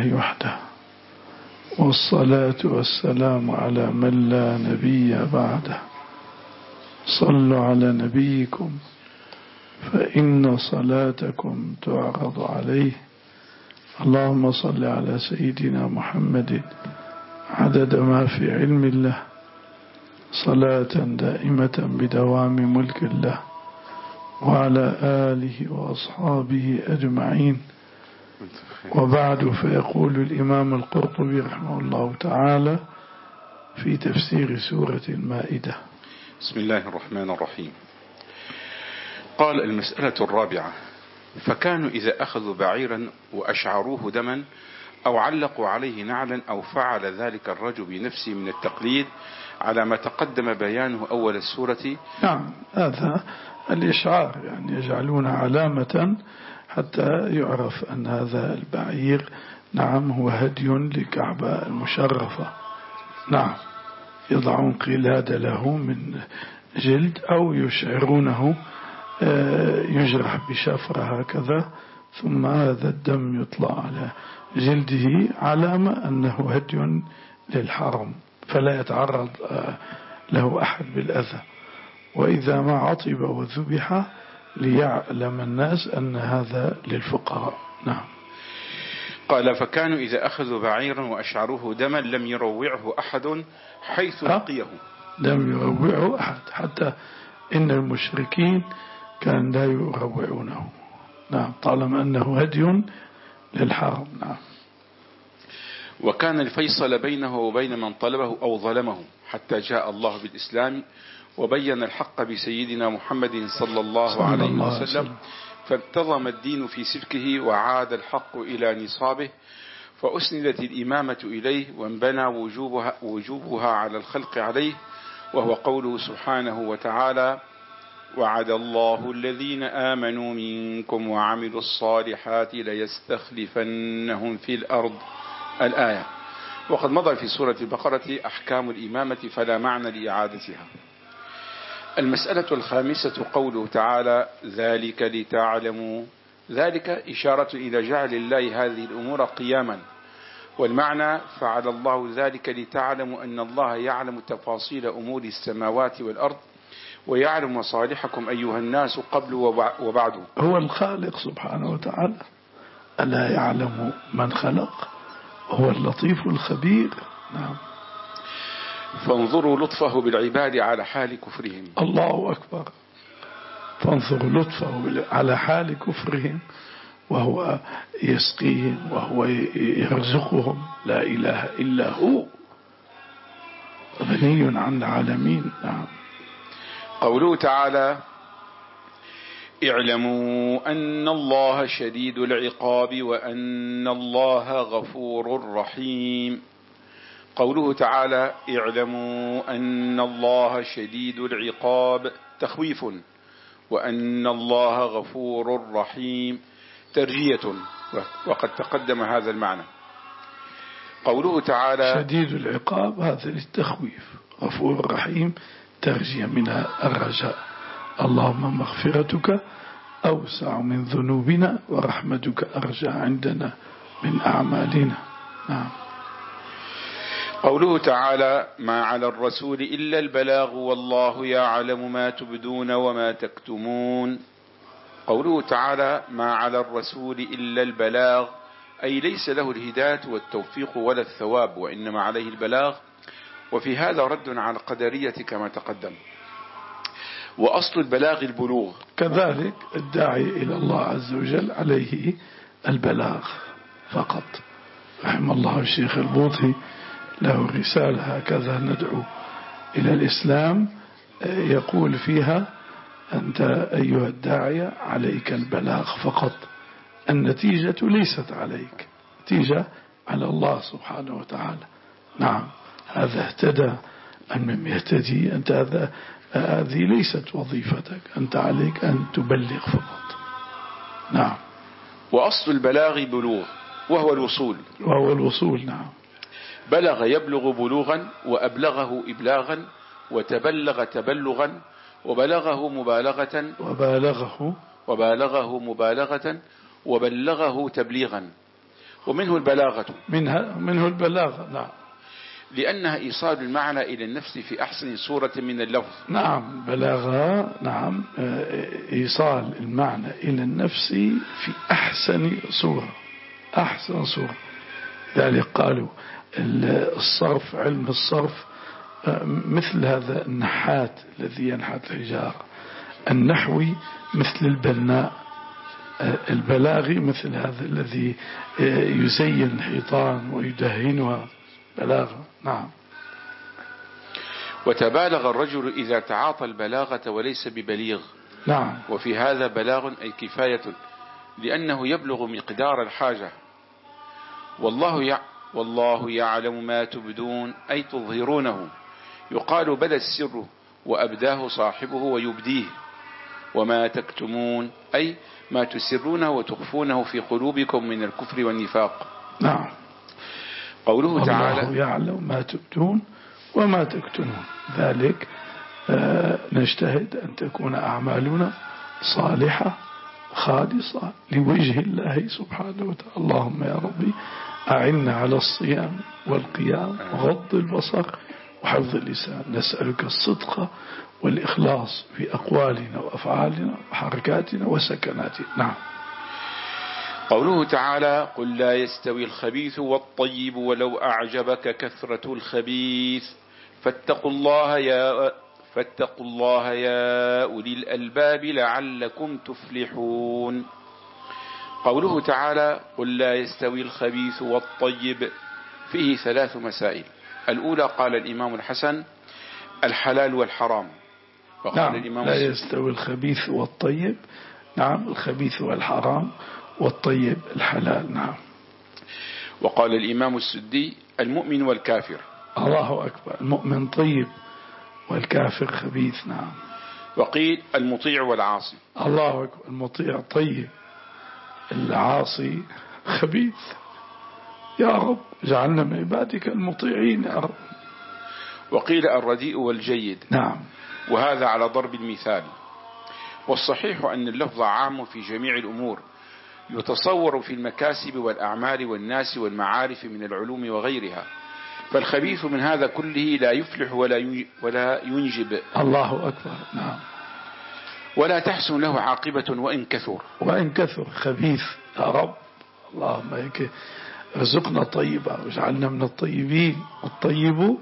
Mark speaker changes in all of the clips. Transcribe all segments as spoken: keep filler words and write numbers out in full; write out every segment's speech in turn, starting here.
Speaker 1: لله وحده، والصلاة والسلام على من لا نبي بعده. صلوا على نبيكم فإن صلاتكم تعرض عليه. اللهم صل على سيدنا محمد عدد ما في علم الله، صلاة دائمة بدوام ملك الله، وعلى آله وأصحابه أجمعين. وبعد، فيقول الإمام القرطبي رحمه الله تعالى في تفسير سورة المائدة:
Speaker 2: بسم الله الرحمن الرحيم. قال: المسألة الرابعة: فكانوا إذا أخذوا بعيرا وأشعروه دما أو علقوا عليه نعلا أو فعل ذلك الرجل بنفسه من التقليد على ما تقدم بيانه أول السورة.
Speaker 1: نعم، هذا الإشعار، يعني يجعلون علامة حتى يعرف أن هذا البعير نعم هو هدي لكعبة المشرفة. نعم، يضعون قلاد له من جلد أو يشعرونه يجرح بشفرة هكذا، ثم هذا الدم يطلع على جلده علامة أنه هدي للحرم، فلا يتعرض له أحد بالأذى. وإذا ما عطب وذبح ليعلم الناس أن هذا للفقراء. نعم.
Speaker 2: قال: فكانوا إذا أخذوا بعيرا وأشعروه دما لم يروعه أحد حيث لقيه.
Speaker 1: لم يروعه أحد، حتى إن المشركين كان لا يروعونه. نعم، طالما أنه هدي للحرم. نعم.
Speaker 2: وكان الفيصل بينه وبين من طلبه أو ظلمه حتى جاء الله بالإسلام وبين الحق بسيدنا محمد صلى الله عليه وسلم، فانتظم الدين في سفكه وعاد الحق إلى نصابه، فأسندت الإمامة إليه وانبنى وجوبها, وجوبها على الخلق عليه، وهو قوله سبحانه وتعالى: وعد الله الذين آمنوا منكم وعملوا الصالحات ليستخلفنهم في الأرض. الآية. وقد مضى في سورة البقرة أحكام الإمامة فلا معنى لإعادتها. المسألة الخامسة قوله تعالى: ذلك لتعلموا. ذلك إشارة إلى جعل الله هذه الأمور قياما، والمعنى فعل الله ذلك لتعلموا أن الله يعلم تفاصيل أمور السماوات والأرض ويعلم مصالحكم أيها الناس قبل وبعد.
Speaker 1: هو الخالق سبحانه وتعالى، ألا يعلم من خلق؟ هو اللطيف الخبير. نعم.
Speaker 2: فانظروا لطفه بالعباد على حال كفرهم.
Speaker 1: الله أكبر. فانظروا لطفه على حال كفرهم، وهو يسقيهم وهو يرزقهم، لا إله إلا هو، غني عن العالمين. نعم.
Speaker 2: قوله تعالى: اعلموا أن الله شديد العقاب وأن الله غفور رحيم. قوله تعالى: اعلموا أن الله شديد العقاب تخويف، وأن الله غفور رحيم ترجية، وقد تقدم هذا المعنى. قوله تعالى:
Speaker 1: شديد العقاب هذا للتخويف، غفور رحيم ترجية من الرجاء. اللهم مغفرتك أوسع من ذنوبنا ورحمتك أرجى عندنا من أعمالنا. نعم.
Speaker 2: قوله تعالى: ما على الرسول إلا البلاغ والله يعلم ما تبدون وما تكتمون. قوله تعالى: ما على الرسول إلا البلاغ، أي ليس له الهداية والتوفيق ولا الثواب، وإنما عليه البلاغ. وفي هذا رد على القدرية كما تقدم. وأصل البلاغ البلوغ.
Speaker 1: كذلك الداعي إلى الله عز وجل عليه البلاغ فقط. رحم الله الشيخ البوطي، له رسالة هكذا: ندعو إلى الإسلام، يقول فيها: أنت أيها الداعية عليك البلاغ فقط، النتيجة ليست عليك، نتيجة على الله سبحانه وتعالى. نعم. هذا اهتدى أن لم يهتدي، أنت هذا هذه ليست وظيفتك، أنت عليك أن تبلغ فقط. نعم.
Speaker 2: وأصل البلاغ بلوغ، وهو الوصول.
Speaker 1: وهو الوصول. نعم.
Speaker 2: بلغ يبلغ بلوغا، وأبلغه إبلاغا، وتبلغ تبلغا، وبلغه مبالغة
Speaker 1: وبالغه
Speaker 2: وبالغه مبالغة وبلغه تبليغا. ومنه البلاغة
Speaker 1: منها منه البلاغة. نعم.
Speaker 2: لأنها إيصال المعنى إلى النفس في أحسن صورة من اللفظ.
Speaker 1: نعم بلاغة. نعم إيصال المعنى إلى النفس في أحسن صورة، أحسن صورة. ذلك قالوا الصرف، علم الصرف مثل هذا النحات الذي ينحت الحجارة، النحوي مثل البناء، البلاغي مثل هذا الذي يزين الحيطان ويدهنها، بلاغة. نعم.
Speaker 2: وتبالغ الرجل إذا تعاطى البلاغة وليس ببليغ.
Speaker 1: نعم.
Speaker 2: وفي هذا بلاغ أي كفاية، لأنه يبلغ مقدار الحاجة. والله يع... والله يعلم ما تبدون أي تظهرونه. يقال بدا السر وأبداه صاحبه ويبديه. وما تكتمون أي ما تسرونه وتخفونه في قلوبكم من الكفر والنفاق.
Speaker 1: نعم.
Speaker 2: قوله تعالى
Speaker 1: الله يعلم ما تبدون وما تكتمون، ذلك آه نجتهد أن تكون أعمالنا صالحة خالصة لوجه الله سبحانه وتعالى. اللهم يا ربي أعنا على الصيام والقيام وغض البصر وحفظ اللسان. نسألك الصدق والإخلاص في أقوالنا وأفعالنا وحركاتنا وسكناتنا. نعم.
Speaker 2: قوله تعالى قل لا يستوي الخبيث والطيب ولو أعجبك كثرة الخبيث فاتقوا الله يا فاتقوا الله يا أولي الألباب لعلكم تفلحون. قوله تعالى قل لا يستوي الخبيث والطيب فيه ثلاث مسائل. الأولى قال الإمام الحسن الحلال والحرام. وقال
Speaker 1: نعم
Speaker 2: الإمام
Speaker 1: لا يستوي الخبيث والطيب. نعم الخبيث والحرام والطيب الحلال. نعم.
Speaker 2: وقال الإمام السدي المؤمن والكافر.
Speaker 1: الله أكبر. المؤمن طيب والكافر خبيث. نعم.
Speaker 2: وقيل المطيع والعاصي.
Speaker 1: الله أكبر. المطيع طيب، العاصي خبيث. يا رب اجعلنا من عبادك المطيعين يا رب.
Speaker 2: وقيل الرديء والجيد.
Speaker 1: نعم.
Speaker 2: وهذا على ضرب المثال. والصحيح أن اللفظ عام في جميع الأمور، يتصور في المكاسب والأعمال والناس والمعارف من العلوم وغيرها. فالخبيث من هذا كله لا يفلح ولا ينجب.
Speaker 1: الله أكبر. نعم.
Speaker 2: ولا تحسن له عاقبة وإن كثر.
Speaker 1: وإن كثر خبيث يا رب. اللهم هيك رزقنا طيبا واجعلنا من الطيبين. الطيب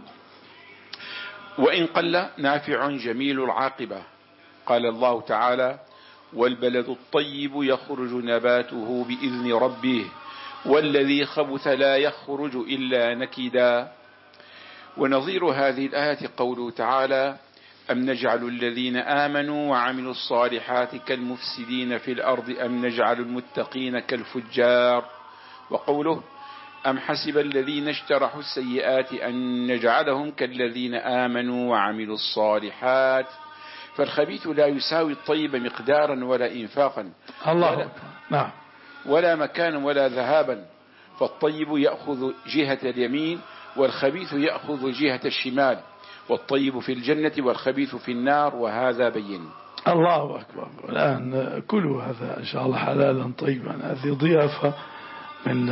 Speaker 2: وإن قل نافع جميل العاقبة. قال الله تعالى والبلد الطيب يخرج نباته بإذن ربه والذي خبث لا يخرج إلا نكدا. ونظير هذه الآية قوله تعالى أم نجعل الذين آمنوا وعملوا الصالحات كالمفسدين في الأرض أم نجعل المتقين كالفجار. وقوله أم حسب الذين اجترحوا السيئات أن نجعلهم كالذين آمنوا وعملوا الصالحات. فالخبيث لا يساوي الطيب مقدارا ولا إنفاقا
Speaker 1: الله
Speaker 2: ولا,
Speaker 1: نعم.
Speaker 2: ولا مكانا ولا ذهابا. فالطيب يأخذ جهة اليمين والخبيث يأخذ جهة الشمال. والطيب في الجنة والخبيث في النار وهذا بين.
Speaker 1: الله أكبر. والآن كلوا هذا إن شاء الله حلالا طيبا. هذه ضيافة من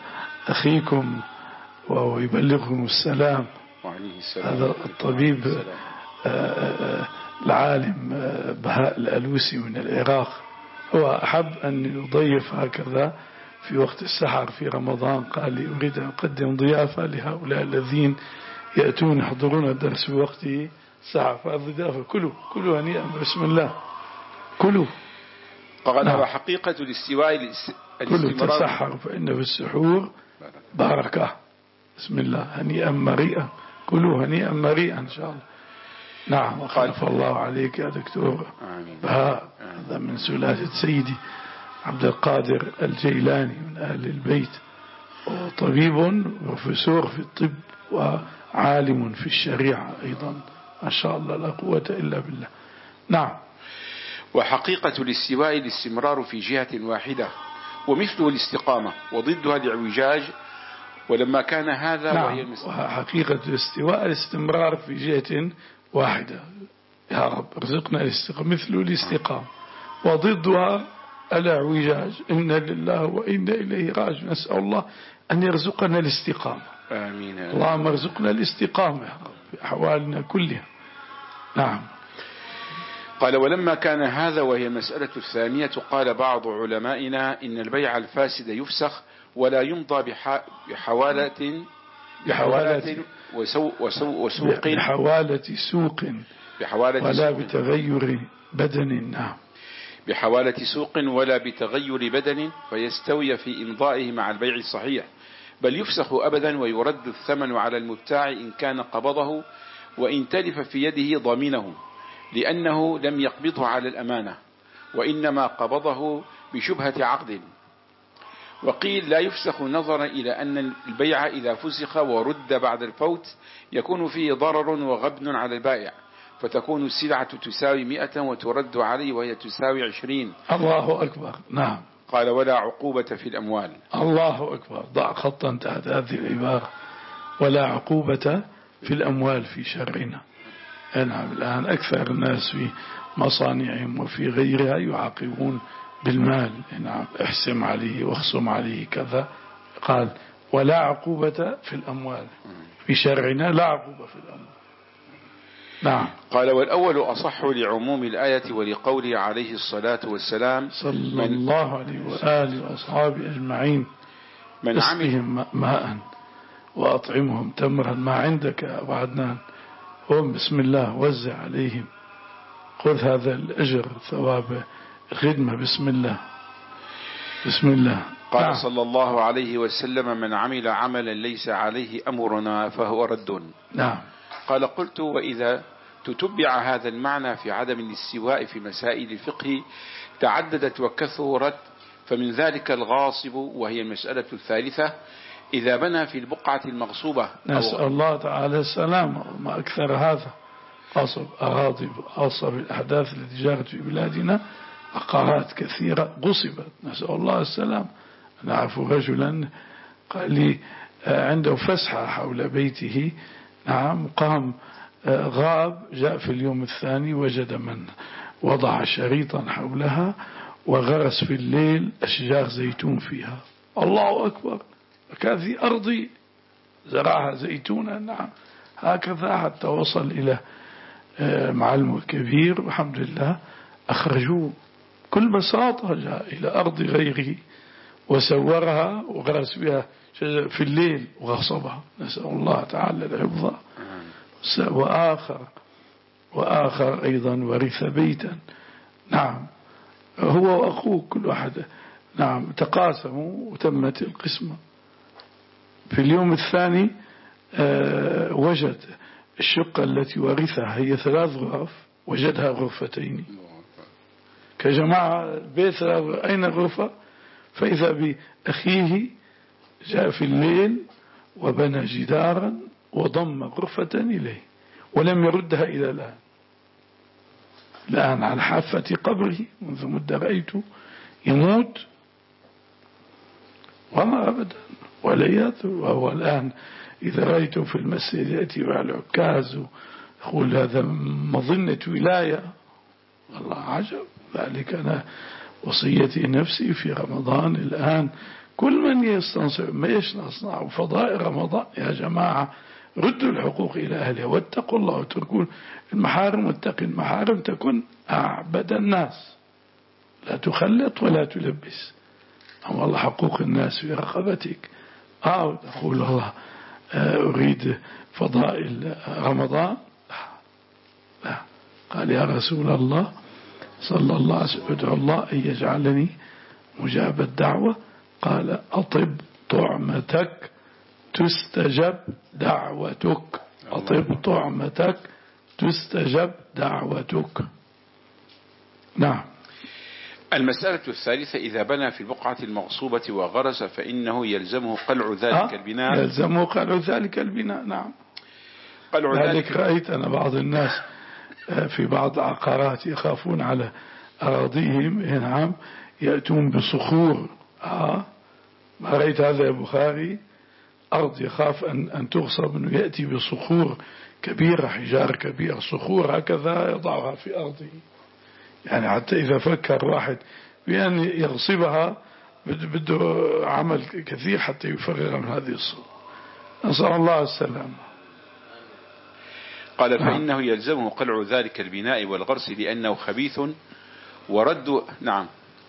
Speaker 1: أخيكم وهو يبلغكم السلام. هذا الطبيب العالم بهاء الألوسي من العراق، هو أحب أن يضيف هكذا في وقت السحر في رمضان. قال لي أريد أن أقدم ضيافة لهؤلاء الذين يأتون يحضرون الدرس في وقت السحر. فالضيافة كلوا كلوا هنيئا بسم الله كلوا.
Speaker 2: قال نعم. حقيقة الاستواء
Speaker 1: كلوا تسحر فإن في السحور بركة. بسم الله هنيئا مريئا. كلوا هنيئا مريئا إن شاء الله. نعم. وخلف الله عليك يا دكتور بهاء. هذا من سلالة سيدي عبد القادر الجيلاني من أهل البيت، وطبيب وبروفيسور في الطب وعالم في الشريعة أيضا ما شاء الله لا قوة إلا بالله. نعم.
Speaker 2: وحقيقة الاستواء الاستمرار في جهة واحدة ومثله الاستقامة وضدها الاعوجاج. ولما كان هذا
Speaker 1: نعم.
Speaker 2: وهي
Speaker 1: وحقيقة الاستواء الاستمرار في جهة واحدة. يا رب ارزقنا الاستقامة مثل الاستقامة وضدها الاعوجاج. إنا لله وإنا إليه راجعون. نسأل الله أن يرزقنا الاستقامة.
Speaker 2: آمين.
Speaker 1: اللهم ارزقنا الاستقامة في أحوالنا كلها. نعم.
Speaker 2: قال ولما كان هذا وهي المسألة الثانية قال بعض علمائنا إن البيع الفاسد يفسخ ولا يمضى بحوالة بحوالة وسوق وسوق
Speaker 1: بحوالة سوق
Speaker 2: بحوالة
Speaker 1: ولا
Speaker 2: سوق
Speaker 1: بتغير بدن. نعم.
Speaker 2: بحوالة سوق ولا بتغير بدن فيستوي في إمضائه مع البيع الصحيح، بل يفسخ أبدا ويرد الثمن على المبتاع إن كان قبضه، وإن تلف في يده ضامنه، لأنه لم يقبضه على الأمانة وإنما قبضه بشبهة عقد. وقيل لا يفسخ نظرا إلى أن البيع إذا فسخ ورد بعد الفوت يكون فيه ضرر وغبن على البائع، فتكون السلعة تساوي مئة وترد عليه وهي تساوي عشرين.
Speaker 1: الله أكبر. نعم.
Speaker 2: قال ولا عقوبة في الأموال.
Speaker 1: الله أكبر. ضع خطا تحت هذه العبارة، ولا عقوبة في الأموال في شرعنا. نعم. الآن أكثر الناس في مصانعهم وفي غيرها يعاقبون بالمال. نعم. احسم عليه واخصم عليه كذا. قال ولا عقوبة في الأموال في شرعنا، لا عقوبة في الأموال. نعم.
Speaker 2: قال والأول أصح لعموم الآية ولقوله عليه الصلاة والسلام
Speaker 1: صلى الله عليه وآله وأصحابه أجمعين من اسقهم ماء وأطعمهم تمرا. ما عندك يا أبو عدنان؟ قم بسم الله وزع عليهم، خذ هذا الأجر ثواب الخدمة. بسم الله بسم الله.
Speaker 2: قال
Speaker 1: نعم.
Speaker 2: صلى الله عليه وسلم من عمل عملا ليس عليه أمرنا فهو رد.
Speaker 1: نعم.
Speaker 2: قال قلت وإذا تتبع هذا المعنى في عدم الاستواء في مسائل الفقه تعددت وكثرت، فمن ذلك الغاصب وهي المسألة الثالثة إذا بنى في البقعة المغصوبة.
Speaker 1: نسأل الله تعالى السلامة. وما أكثر هذا غصب أراضي خاصة بالأحداث التي جرت في بلادنا، عقارات كثيرة غصبت، نسأل الله السلام. نعرف رجلا قال لي عنده فسحة حول بيته. نعم. قام غاب، جاء في اليوم الثاني وجد من وضع شريطا حولها وغرس في الليل أشجار زيتون فيها. الله أكبر. كانت أرضي زرعها زيتونا. نعم. هكذا حتى وصل إلى معلم الكبير، والحمد لله أخرجوه كل بساطة. جاء إلى أرض غيره وسورها وغرس بها في الليل وغصبها. نسأل الله تعالى الحفظ. وآخر وآخر أيضا ورث بيتا. نعم. هو وأخوه كل واحد نعم تقاسموا وتمت القسمة. في اليوم الثاني آه وجد الشقة التي ورثها هي ثلاث غرف، وجدها غرفتين. كجماعة بيت أين غرفة؟ فإذا بأخيه جاء في الليل وبنى جدارا وضم غرفة إليه ولم يردها إلى الآن. الآن على حافة قبره منذ مدة رأيته يموت وما أبدا ولياته. وهو الآن إذا رأيته في المسجد يأتي مع العكاز يقول هذا مظنة ولاية. والله عجب. ذلك أنا وصيتي نفسي في رمضان الآن كل من يستنصر ما يصنع فضائل رمضان يا جماعة ردوا الحقوق إلى أهلها واتقوا الله وتركون المحارم. واتقوا المحارم تكون أعبد الناس، لا تخلط ولا تلبس. أما الله حقوق الناس في رقبتك. أو تقول الله أريد فضائل رمضان. لا. قال يا رسول الله صلى الله عليه وسلم ادعو الله أن يجعلني مجاب الدعوة. قال أطب طعمتك تستجب دعوتك. أطب طعمتك تستجب دعوتك. نعم.
Speaker 2: المسألة الثالثة إذا بنى في البقعة المغصوبة وغرس فإنه يلزمه قلع ذلك البناء.
Speaker 1: يلزمه قلع ذلك البناء. نعم.
Speaker 2: قلع
Speaker 1: ذلك رأيت أنا بعض الناس في بعض عقارات يخافون على أراضيهم. نعم. يأتون بصخور. آه. ما رأيت هذا يا بخاري؟ أرض يخاف أن, أن تغصب أنه يأتي بصخور كبيرة، حجار كبير، صخور هكذا يضعها في أرضه. يعني حتى إذا فكر واحد بأن يغصبها بده عمل كثير حتى يفرغ من هذه الصورة. نسأل الله السلامة.
Speaker 2: قال فإنه يلزمه قلع ذلك البناء والغرس لأنه خبيث ورد. نعم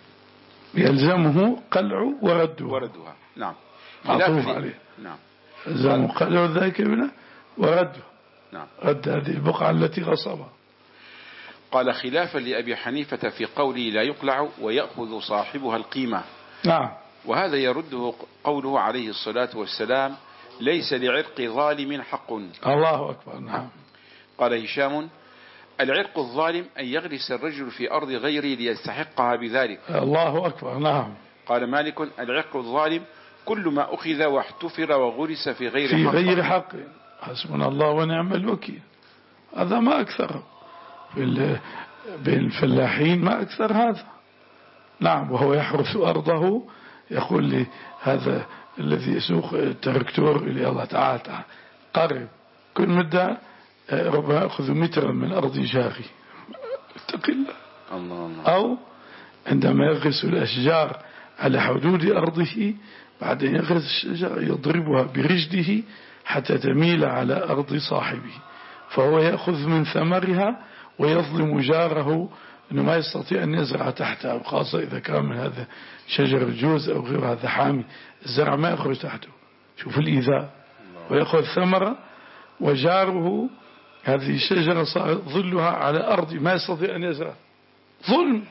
Speaker 1: يلزمه قلع ورده
Speaker 2: وردها. نعم
Speaker 1: معطوف عليه.
Speaker 2: نعم
Speaker 1: يلزمه قلع ذلك البناء ورده.
Speaker 2: نعم
Speaker 1: رد هذه البقعة التي غصبها.
Speaker 2: قال خلافا لأبي حنيفة في قوله لا يقلع ويأخذ صاحبها القيمة.
Speaker 1: نعم.
Speaker 2: وهذا يرده قوله عليه الصلاة والسلام ليس لعرق ظالم حق.
Speaker 1: الله أكبر. نعم.
Speaker 2: قال هشام العرق الظالم أن يغرس الرجل في أرض غيره ليستحقها بذلك.
Speaker 1: الله أكبر. نعم.
Speaker 2: قال مالك العرق الظالم كل ما أخذ واحتفر وغرس في غير
Speaker 1: في
Speaker 2: حق.
Speaker 1: غير حق. حسبنا الله ونعم الوكيل. هذا ما أكثر بين الفلاحين، ما أكثر هذا. نعم. وهو يحرث أرضه يقول لي هذا الذي يسوق التركتور اللي الله تعالى تعالى قرب كل مدة ربما أخذ مترا من أرض جاري. اتق الله.
Speaker 2: الله الله.
Speaker 1: أو عندما يغرس الأشجار على حدود أرضه بعد أن يغرس الشجر يضربها برجله حتى تميل على أرض صاحبه، فهو يأخذ من ثمرها ويظلم جاره أنه ما يستطيع أن يزرع تحتها، وخاصة إذا كان من هذا شجر الجوز أو غير هذا حامي، الزرع ما يخرج تحته. شوف الإيذاء. ويأخذ ثمرة وجاره هذه الشجرة صار ظلها على أرض ما يستطيع أن يزرع. ظلم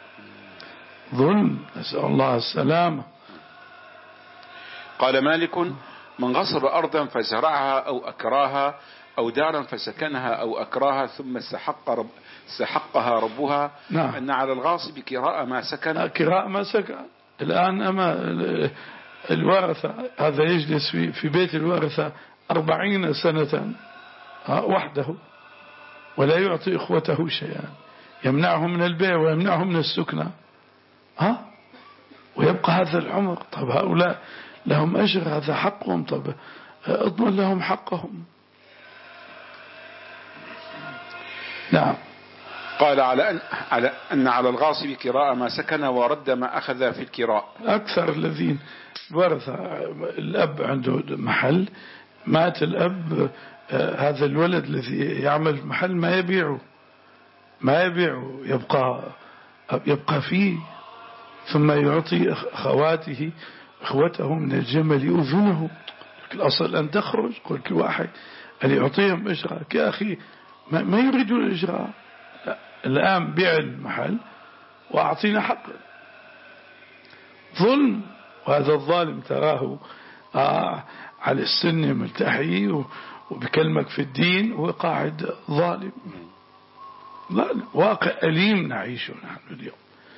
Speaker 1: ظلم. نسأل الله السلامة.
Speaker 2: قال مالك من غصب أرضا فزرعها أو أكراها أو دارا فسكنها أو أكراها ثم استحق رب استحقها ربها.
Speaker 1: نعم.
Speaker 2: أن على الغاصب كراء ما سكن.
Speaker 1: كراء ما سكن. الآن أما الورثة هذا يجلس في في بيت الورثة أربعين سنة وحده ولا يعطي إخوته شيئا، يمنعهم من البيع ويمنعهم من السكنة، ها ويبقى هذا العمر. طب هؤلاء لهم أجر، هذا حقهم، طب اضمن لهم حقهم. نعم.
Speaker 2: قال على أن على أن على الغاصب كراء ما سكن ورد ما أخذ في الكراء.
Speaker 1: أكثر الذين ورث الأب عنده محل، مات الأب، هذا الولد الذي يعمل محل ما يبيعه ما يبيعه يبقى يبقى فيه، ثم يعطي أخواته أخوته من الجمل يؤذونه. الأصل أن تخرج. قل كل واحد اللي يعطيهم إجراء يا أخي ما, ما يريدون الإجراء. الآن بيع المحل وأعطينا حق. ظلم. وهذا الظالم تراه آه على السن ملتحي وبكلمك في الدين وقاعد ظالم. ظالم. واقع أليم نعيشه نحن اليوم.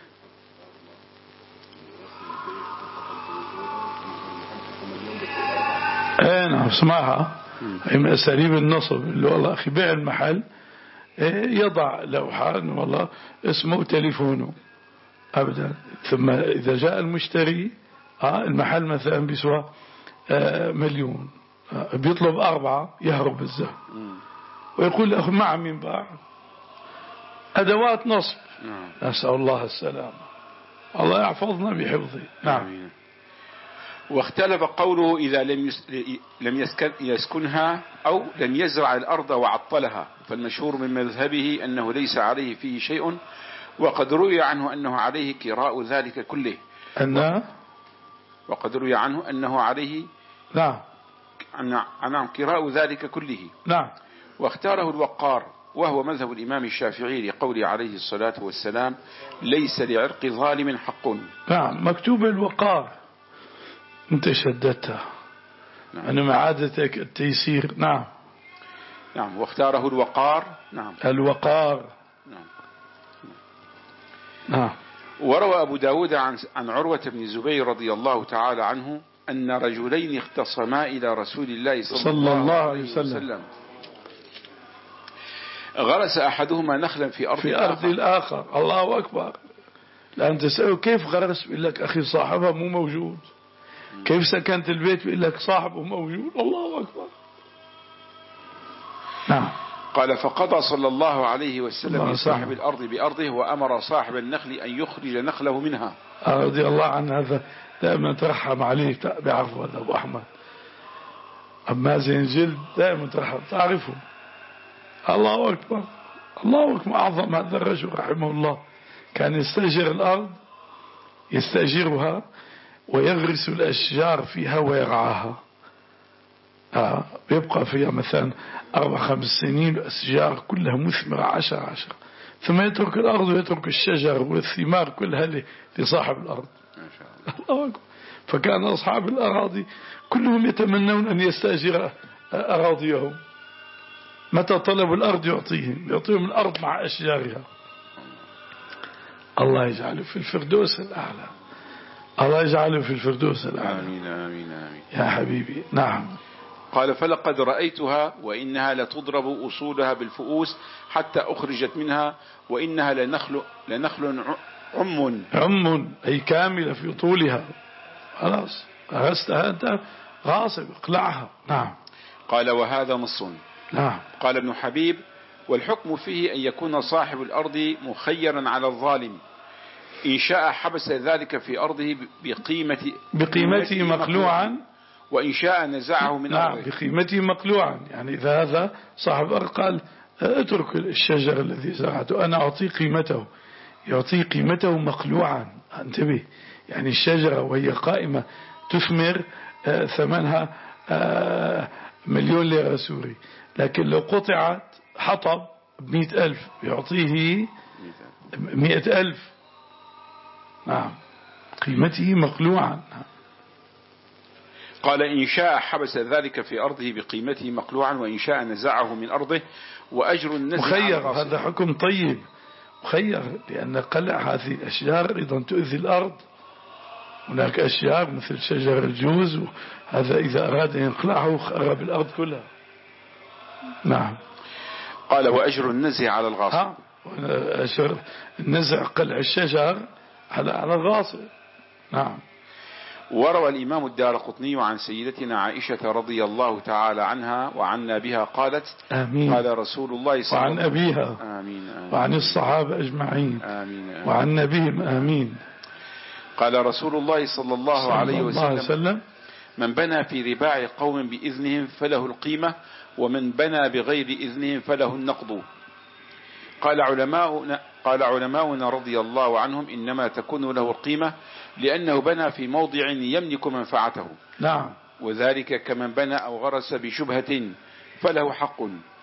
Speaker 1: انا اسمعها هي من اساليب النصب، اللي والله اخي بيع المحل يضع لوحة والله اسمه تليفونه ابدا، ثم اذا جاء المشتري المحل مثلا بيسوى مليون، بيطلب أربعة يهرب الزهم ويقول له مع من باع. أدوات نصب. نسأل الله السلامة. الله يحفظنا بحفظه. نعم.
Speaker 2: واختلف قوله إذا لم لم يسكن يسكنها أو لم يزرع الأرض وعطلها، فالمشهور من مذهبه أنه ليس عليه فيه شيء، وقد روي عنه أنه عليه كراء ذلك كله.
Speaker 1: أن
Speaker 2: وقد روي عنه أنه عليه
Speaker 1: نعم
Speaker 2: عن كراء ذلك كله.
Speaker 1: نعم.
Speaker 2: واختاره الوقار وهو مذهب الإمام الشافعي لقوله عليه الصلاة والسلام ليس لعرق ظالم حق.
Speaker 1: نعم. مكتوب الوقار انت شددتها. نعم. أنا مع عادتك التيسير. نعم.
Speaker 2: نعم. واختاره الوقار. نعم.
Speaker 1: الوقار.
Speaker 2: نعم.
Speaker 1: نعم.
Speaker 2: وروى أبو داود عن, عن عروة بن الزبير رضي الله تعالى عنه أن رجلين اختصما إلى رسول الله صلى, صلى الله عليه وسلم, وسلم غرس أحدهما نخلا في أرض
Speaker 1: في
Speaker 2: الآخر.
Speaker 1: أرض الآخر. الله أكبر. لأن تسأله كيف غرس بيقول لك أخي صاحبها مو موجود. كيف سكنت البيت بيقول لك صاحبه موجود. الله أكبر. نعم.
Speaker 2: قال فقضى صلى الله عليه وسلم لصاحب الأرض بأرضه وأمر صاحب النخل أن يخرج نخله منها.
Speaker 1: رضي الله عن هذا، دائما ترحم عليه بعفو هذا أبو أحمد أما زين جلد، دائما ترحم تعرفه. الله أكبر الله أكبر، أعظم هذا الرجل رحمه الله، كان يستأجر الأرض يستأجرها ويغرس الأشجار فيها ويرعاها، آه يبقى فيها مثلا أربع خمس سنين الأشجار كلها مثمرة عشر عشر، ثم يترك الأرض ويترك الشجر والثمار كلها لصاحب الأرض. الله أكبر. فكان أصحاب الأراضي كلهم يتمنون أن يستأجر أراضيهم، متى طلبوا الأرض يعطيهم يعطيهم الأرض مع أشجارها. الله يجعله في الفردوس الأعلى، الله يجعله في الفردوس الأعلى.
Speaker 2: آمين آمين آمين
Speaker 1: يا حبيبي. نعم.
Speaker 2: قال فلقد رأيتها وإنها لتضرب أصولها بالفؤوس حتى أخرجت منها، وإنها لنخل, لنخل عم
Speaker 1: عم أي كاملة في طولها، خلاص غرستها أنت غاصب اقلعها. نعم.
Speaker 2: قال وهذا نص.
Speaker 1: نعم.
Speaker 2: قال ابن حبيب والحكم فيه أن يكون صاحب الأرض مخيرا على الظالم، إن شاء حبس ذلك في أرضه بقيمة
Speaker 1: بقيمته مقلوعا،
Speaker 2: وإن شاء نزعه من
Speaker 1: نعم
Speaker 2: أرضه.
Speaker 1: بقيمته مقلوعا، يعني إذا هذا صاحب الأرض قال اترك الشجر الذي زرعته أنا أعطي قيمته، يعطي قيمته مقلوعا. انتبه، يعني الشجرة وهي قائمة تثمر ثمنها مليون ليرة سوري، لكن لو قطعت حطب بمئة ألف يعطيه مئة ألف. نعم قيمته مقلوعا.
Speaker 2: قال إن شاء حبس ذلك في أرضه بقيمته مقلوعا، وإن شاء نزعه من أرضه، وأجر النزع
Speaker 1: مخير. هذا حكم طيب مخير، لأن قلع هذه الأشجار أيضا تؤذي الأرض. هناك أشجار مثل شجر الجوز، هذا إذا أراد أن يقلعه خرب الأرض كلها. نعم.
Speaker 2: قال وأجر النزع على الغاصب.
Speaker 1: النزع قلع الشجر على على الغاصب. نعم.
Speaker 2: وروى الإمام الدارقطني عن سيدتنا عائشة رضي الله تعالى عنها وعنا بها قالت
Speaker 1: آمين.
Speaker 2: قال رسول الله صلى الله عليه وسلم، وعن
Speaker 1: أبيها
Speaker 2: آمين آمين
Speaker 1: وعن الصحابة أجمعين
Speaker 2: آمين آمين
Speaker 1: وعن نبيهم آمين.
Speaker 2: قال رسول الله صلى الله
Speaker 1: صلى
Speaker 2: عليه
Speaker 1: الله عليه وسلم
Speaker 2: من بنى في رباع قوم بإذنهم فله القيمة، ومن بنى بغير إذنهم فله النقض. قال علماؤنا قال علماؤنا رضي الله عنهم إنما تكون له القيمة لأنه بنى في موضع يملك منفعته.
Speaker 1: نعم.
Speaker 2: وذلك كمن بنى أو غرس بشبهة فله حق.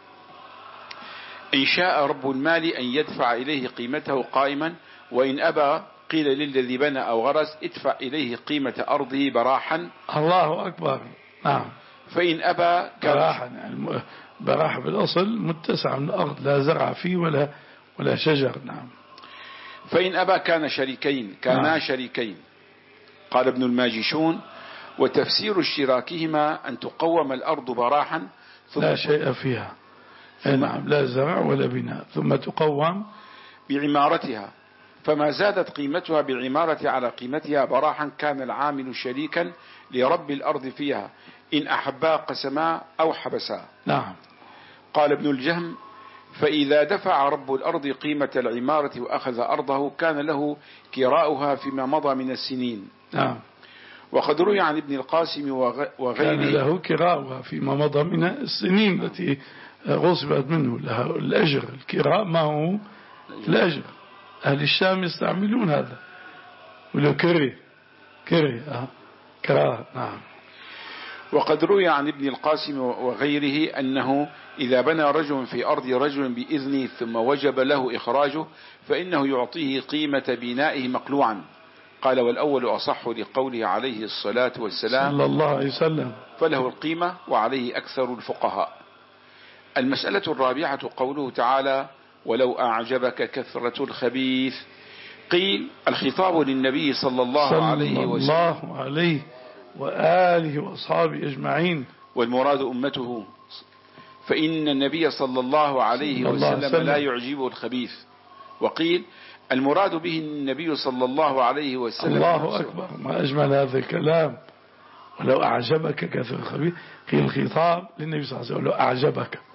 Speaker 2: إن شاء رب المال أن يدفع إليه قيمته قائما، وإن أبى قيل للذي بنى أو غرس ادفع إليه قيمة أرضه براحا.
Speaker 1: الله أكبر. نعم.
Speaker 2: فإن أبى
Speaker 1: براحا، يعني براح بالأصل متسع من الأرض لا زرع فيه ولا ولا شجر. نعم.
Speaker 2: فإن أبى كان شريكين كانا نعم. شريكين. قال ابن الماجشون وتفسير اشتراكهما أن تقوم الأرض براحا ثم
Speaker 1: لا شيء فيها، نعم لا زرع ولا بناء، ثم تقوم
Speaker 2: بعمارتها، فما زادت قيمتها بالعمارة على قيمتها براحا كان العامل شريكا لرب الأرض فيها، إن أحبا قسما أو حبسا.
Speaker 1: نعم.
Speaker 2: قال ابن الجهم فإذا دفع رب الأرض قيمة العمارة وأخذ أرضه كان له كراؤها فيما مضى من السنين.
Speaker 1: نعم.
Speaker 2: وقد روي عن ابن القاسم وغيره
Speaker 1: كان له كراؤها فيما مضى من السنين التي غصبت منه، لها الأجر. الكراء ما هو الأجر، أهل الشام يستعملون هذا، ولو كري كري آه. كراء. نعم.
Speaker 2: وقد روي عن ابن القاسم وغيره أنه إذا بنى رجل في أرض رجل بإذنه ثم وجب له إخراجه فإنه يعطيه قيمة بنائه مقلوعا. قال والأول أصح لقوله عليه الصلاة والسلام
Speaker 1: صلى الله عليه وسلم
Speaker 2: فله القيمة، وعليه أكثر الفقهاء. المسألة الرابعة قوله تعالى ولو أعجبك كثرة الخبيث. قيل الخطاب للنبي صلى الله
Speaker 1: صلى
Speaker 2: عليه وسلم
Speaker 1: الله عليه وآله وأصحابه أجمعين،
Speaker 2: والمراد أمته، فإن النبي صلى الله عليه وسلم لا يعجبه الخبيث. وقيل المراد به النبي صلى الله عليه وسلم.
Speaker 1: الله أكبر، ما أجمل هذا الكلام. ولو أعجبك كثرة الخبيث، قيل الخطاب للنبي صلى الله عليه وسلم ولو أعجبك،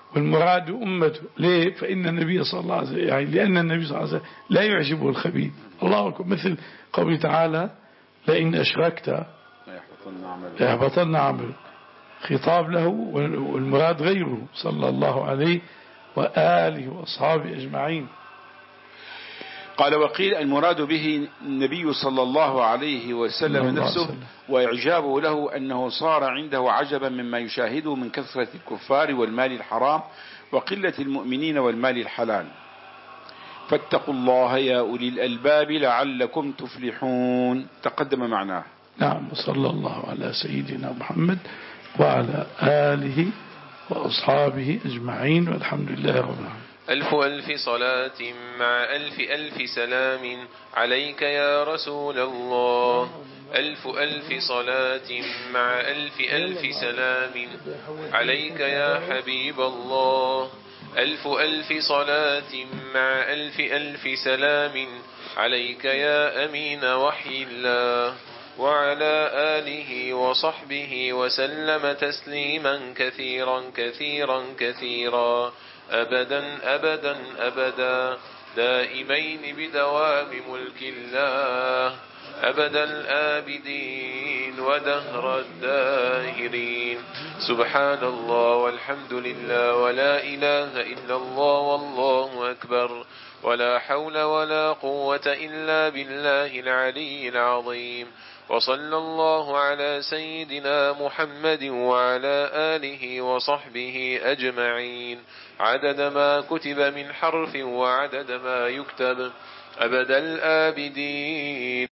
Speaker 1: والمراد أمته. ليه؟ فإن النبي صلى الله عليه وسلم يعني لأن النبي صلى الله عليه وسلم لا يعجبه الخبيث. الله أكبر. مثل قوله تعالى لئن أشركت ليحبطن عملك، خطاب له والمراد غيره صلى الله عليه وآله وأصحابه أجمعين.
Speaker 2: قال وقيل المراد به النبي صلى الله عليه وسلم نفسه، وإعجابه له أنه صار عنده عجبا مما يشاهده من كثرة الكفار والمال الحرام وقلة المؤمنين والمال الحلال. فاتقوا الله يا أولي الألباب لعلكم تفلحون. تقدم معناه.
Speaker 1: نعم. وصلى الله على سيدنا محمد وعلى آله وأصحابه أجمعين والحمد لله رب العالمين.
Speaker 3: ألف ألف صلاة مع ألف ألف سلام عليك يا رسول الله. ألف ألف صلاة مع ألف ألف سلام عليك يا حبيب الله. ألف ألف صلاة مع ألف ألف سلام عليك يا أمين وحي الله، وعلى آله وصحبه وسلم تسليما كثيرا كثيرا كثيرا أبدا أبدا أبدا دائمين بدوام ملك الله أبد الآبدين ودهر الداهرين. سبحان الله والحمد لله ولا إله إلا الله والله أكبر ولا حول ولا قوة إلا بالله العلي العظيم. وصلى الله على سيدنا محمد وعلى آله وصحبه أجمعين عدد ما كتب من حرف وعدد ما يكتب أبد الآبدين.